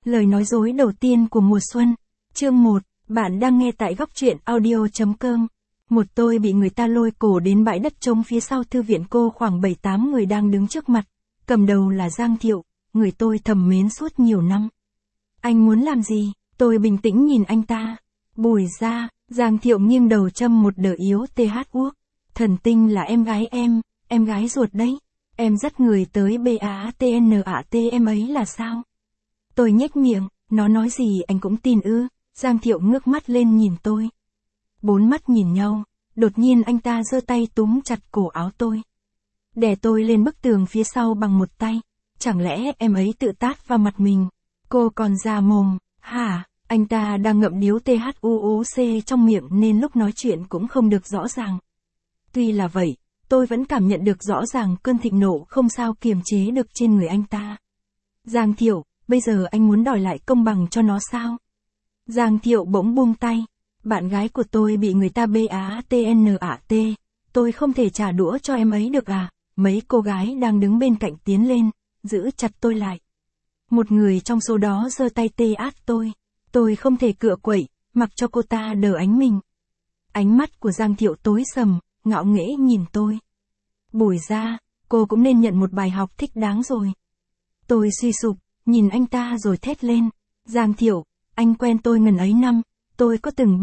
Lời nói dối đầu tiên của mùa xuân. Chương 1, bạn đang nghe tại góc truyện audio.com. Tôi bị người ta lôi cổ đến bãi đất trống phía sau thư viện cô, khoảng 7-8 người đang đứng trước mặt. Cầm đầu là Giang Thiệu, người tôi thầm mến suốt nhiều năm. Anh muốn làm gì? Tôi bình tĩnh nhìn anh ta. Bùi ra, Giang Thiệu nghiêng đầu châm một đờ yếu TH. Thần Tinh là em gái em gái ruột đấy. Em dắt người tới BATNAT em ấy là sao? Tôi nhếch miệng, nó nói gì anh cũng tin ư? Giang Thiệu ngước mắt lên nhìn tôi. 4 mắt nhìn nhau, đột nhiên anh ta giơ tay túm chặt cổ áo tôi. Đè tôi lên bức tường phía sau bằng một tay. Chẳng lẽ em ấy tự tát vào mặt mình? Cô còn già mồm, hả? Anh ta đang ngậm điếu THUOC trong miệng nên lúc nói chuyện cũng không được rõ ràng. Tuy là vậy, tôi vẫn cảm nhận được rõ ràng cơn thịnh nộ không sao kiềm chế được trên người anh ta. Giang Thiệu, bây giờ anh muốn đòi lại công bằng cho nó sao? Giang Thiệu bỗng buông tay. Bạn gái của tôi bị người ta BATNAT. Tôi không thể trả đũa cho em ấy được à? Mấy cô gái đang đứng bên cạnh tiến lên, giữ chặt tôi lại. Một người trong số đó giơ tay tê át tôi. Tôi không thể cựa quậy, mặc cho cô ta đờ ánh mình. Ánh mắt của Giang Thiệu tối sầm, ngạo nghễ nhìn tôi. Bùi ra, cô cũng nên nhận một bài học thích đáng rồi. Tôi suy sụp, nhìn anh ta rồi thét lên. Giang Thiệu, anh quen tôi ngần ấy năm, tôi có từng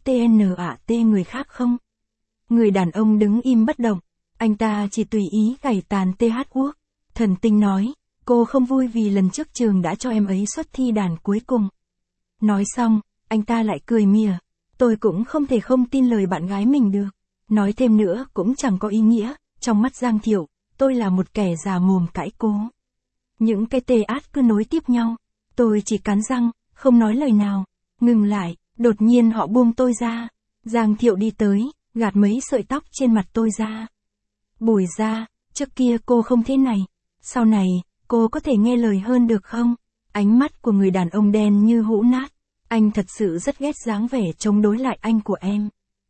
BATNAT người khác không? Người đàn ông đứng im bất động, anh ta chỉ tùy ý gảy tàn TH. Thần Tinh nói, cô không vui vì lần trước trường đã cho em ấy xuất thi đàn cuối cùng. Nói xong, anh ta lại cười mỉa. Tôi cũng không thể không tin lời bạn gái mình được. Nói thêm nữa cũng chẳng có ý nghĩa. Trong mắt Giang Thiệu, tôi là một kẻ già mồm cãi cố. Những cái tê át cứ nối tiếp nhau. Tôi chỉ cắn răng, không nói lời nào. Ngừng lại, đột nhiên họ buông tôi ra. Giang Thiệu đi tới, gạt mấy sợi tóc trên mặt tôi ra. Bùi ra, trước kia cô không thế này. Sau này, cô có thể nghe lời hơn được không? Ánh mắt của người đàn ông đen như hũ nát. Anh thật sự rất ghét dáng vẻ chống đối lại anh của em.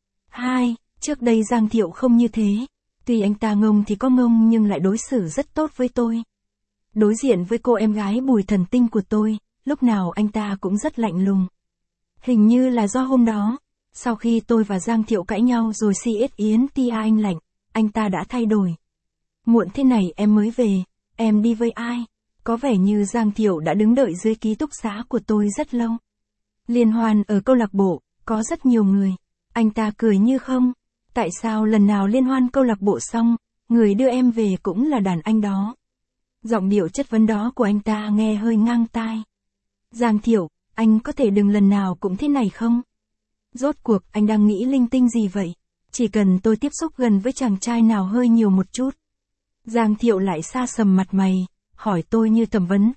Trước đây Giang Thiệu không như thế. Tuy anh ta ngông thì có ngông nhưng lại đối xử rất tốt với tôi. Đối diện với cô em gái Bùi Thần Tinh của tôi, lúc nào anh ta cũng rất lạnh lùng. Hình như là do hôm đó, sau khi tôi và Giang Thiệu cãi nhau rồi CS Yến Tia anh lạnh, anh ta đã thay đổi. Muộn thế này em mới về, em đi với ai? Có vẻ như Giang Thiệu đã đứng đợi dưới ký túc xá của tôi rất lâu. Liên hoan ở câu lạc bộ, có rất nhiều người. Anh ta cười như không. Tại sao lần nào liên hoan câu lạc bộ xong, người đưa em về cũng là đàn anh đó? Giọng điệu chất vấn đó của anh ta nghe hơi ngang tai. Giang Thiệu, anh có thể đừng lần nào cũng thế này không? Rốt cuộc anh đang nghĩ linh tinh gì vậy? Chỉ cần tôi tiếp xúc gần với chàng trai nào hơi nhiều một chút. Giang Thiệu lại xa sầm mặt mày, hỏi tôi như thẩm vấn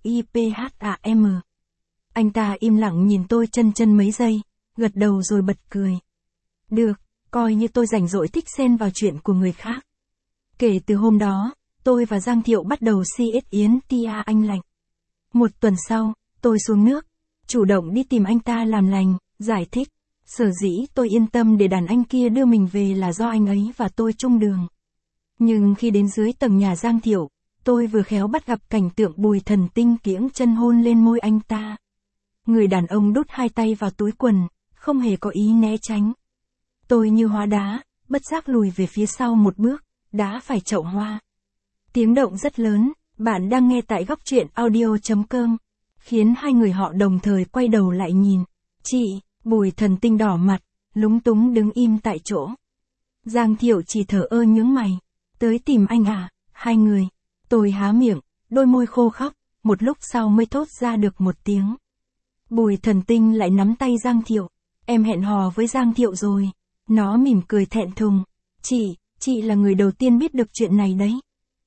TOIPHAM. Anh ta im lặng nhìn tôi chân mấy giây, gật đầu rồi bật cười. Được, coi như tôi rảnh rỗi thích xen vào chuyện của người khác. Kể từ hôm đó, tôi và Giang Thiệu bắt đầu CS Yến Tia anh lạnh. Một tuần sau, tôi xuống nước, chủ động đi tìm anh ta làm lành, giải thích. Sở dĩ tôi yên tâm để đàn anh kia đưa mình về là do anh ấy và tôi chung đường. Nhưng khi đến dưới tầng nhà Giang Thiệu, tôi vừa khéo bắt gặp cảnh tượng Bùi Thần Tinh kiễng chân hôn lên môi anh ta. Người đàn ông đút 2 tay vào túi quần, không hề có ý né tránh. Tôi như hóa đá, bất giác lùi về phía sau một bước, đá phải chậu hoa. Tiếng động rất lớn, bạn đang nghe tại góc truyện audio.com, khiến hai người họ đồng thời quay đầu lại nhìn. Chị, Bùi Thần Tinh đỏ mặt, lúng túng đứng im tại chỗ. Giang Thiệu chỉ thở ơ nhướng mày. Tới tìm anh à? Hai người. Tôi há miệng, đôi môi khô khóc, một lúc sau mới thốt ra được một tiếng. Bùi Thần Tinh lại nắm tay Giang Thiệu. Em hẹn hò với Giang Thiệu rồi. Nó mỉm cười thẹn thùng. Chị là người đầu tiên biết được chuyện này đấy.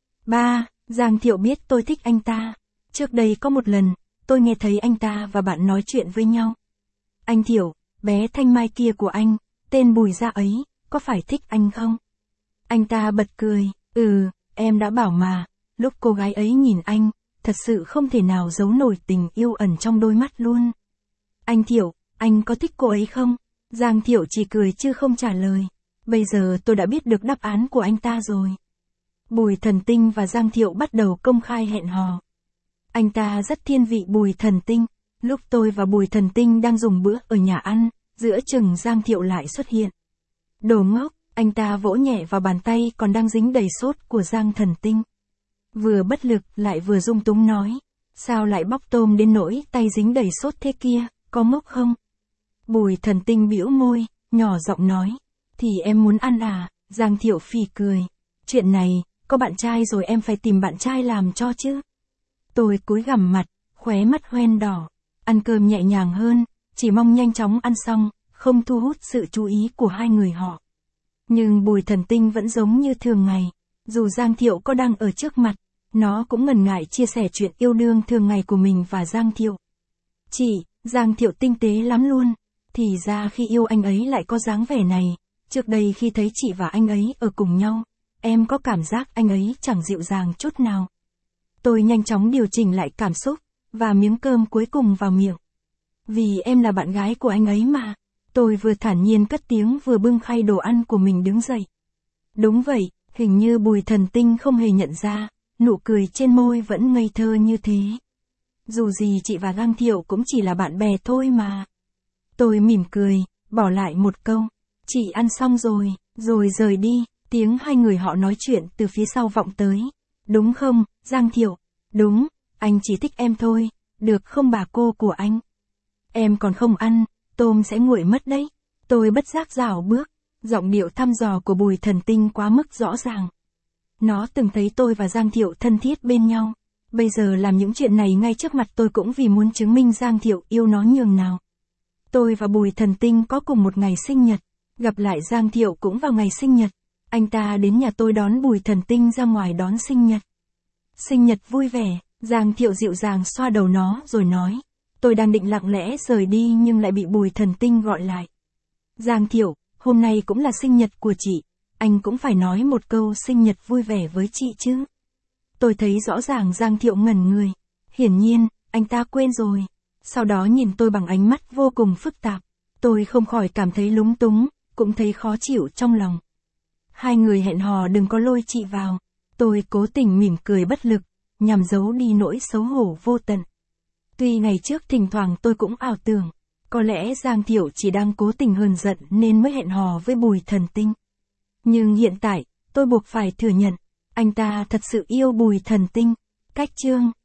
Giang Thiệu biết tôi thích anh ta. Trước đây có một lần, tôi nghe thấy anh ta và bạn nói chuyện với nhau. Anh Thiệu, bé Thanh Mai kia của anh, tên Bùi Gia ấy, có phải thích anh không? Anh ta bật cười. Em đã bảo mà. Lúc cô gái ấy nhìn anh, thật sự không thể nào giấu nổi tình yêu ẩn trong đôi mắt luôn. Anh Thiệu, anh có thích cô ấy không? Giang Thiệu chỉ cười chứ không trả lời. Bây giờ tôi đã biết được đáp án của anh ta rồi. Bùi Thần Tinh và Giang Thiệu bắt đầu công khai hẹn hò. Anh ta rất thiên vị Bùi Thần Tinh. Lúc tôi và Bùi Thần Tinh đang dùng bữa ở nhà ăn, giữa chừng Giang Thiệu lại xuất hiện. Đồ ngốc, anh ta vỗ nhẹ vào bàn tay còn đang dính đầy sốt của Giang Thần Tinh. Vừa bất lực lại vừa dung túng nói. Sao lại bóc tôm đến nỗi tay dính đầy sốt thế kia, có ngốc không? Bùi Thần Tinh bĩu môi, nhỏ giọng nói. Thì em muốn ăn à? Giang Thiệu phì cười. Chuyện này, có bạn trai rồi em phải tìm bạn trai làm cho chứ. Tôi cúi gằm mặt, khóe mắt hoen đỏ. Ăn cơm nhẹ nhàng hơn, chỉ mong nhanh chóng ăn xong, không thu hút sự chú ý của hai người họ. Nhưng Bùi Thần Tinh vẫn giống như thường ngày. Dù Giang Thiệu có đang ở trước mặt, nó cũng ngần ngại chia sẻ chuyện yêu đương thường ngày của mình và Giang Thiệu. Chị, Giang Thiệu tinh tế lắm luôn. Thì ra khi yêu anh ấy lại có dáng vẻ này. Trước đây khi thấy chị và anh ấy ở cùng nhau, em có cảm giác anh ấy chẳng dịu dàng chút nào. Tôi nhanh chóng điều chỉnh lại cảm xúc, và miếng cơm cuối cùng vào miệng. Vì em là bạn gái của anh ấy mà. Tôi vừa thản nhiên cất tiếng vừa bưng khay đồ ăn của mình đứng dậy. Đúng vậy, hình như Bùi Thần Tinh không hề nhận ra, nụ cười trên môi vẫn ngây thơ như thế. Dù gì chị và Giang Thiệu cũng chỉ là bạn bè thôi mà. Tôi mỉm cười, bỏ lại một câu. Chị ăn xong rồi rời đi. Tiếng hai người họ nói chuyện từ phía sau vọng tới. Đúng không, Giang Thiệu? Đúng, anh chỉ thích em thôi, được không bà cô của anh? Em còn không ăn, tôm sẽ nguội mất đấy. Tôi bất giác rảo bước, giọng điệu thăm dò của Bùi Thần Tinh quá mức rõ ràng. Nó từng thấy tôi và Giang Thiệu thân thiết bên nhau. Bây giờ làm những chuyện này ngay trước mặt tôi cũng vì muốn chứng minh Giang Thiệu yêu nó nhường nào. Tôi và Bùi Thần Tinh có cùng một ngày sinh nhật. Gặp lại Giang Thiệu cũng vào ngày sinh nhật. Anh ta đến nhà tôi đón Bùi Thần Tinh ra ngoài đón sinh nhật. Sinh nhật vui vẻ, Giang Thiệu dịu dàng xoa đầu nó rồi nói. Tôi đang định lặng lẽ rời đi nhưng lại bị Bùi Thần Tinh gọi lại. Giang Thiệu, hôm nay cũng là sinh nhật của chị. Anh cũng phải nói một câu sinh nhật vui vẻ với chị chứ. Tôi thấy rõ ràng Giang Thiệu ngẩn người. Hiển nhiên, anh ta quên rồi. Sau đó nhìn tôi bằng ánh mắt vô cùng phức tạp. Tôi không khỏi cảm thấy lúng túng, cũng thấy khó chịu trong lòng. Hai người hẹn hò đừng có lôi chị vào. Tôi cố tình mỉm cười bất lực, nhằm giấu đi nỗi xấu hổ vô tận. Tuy ngày trước thỉnh thoảng tôi cũng ảo tưởng, có lẽ Giang Thiệu chỉ đang cố tình hờn giận nên mới hẹn hò với Bùi Thần Tinh. Nhưng hiện tại, tôi buộc phải thừa nhận, anh ta thật sự yêu Bùi Thần Tinh. Cách chương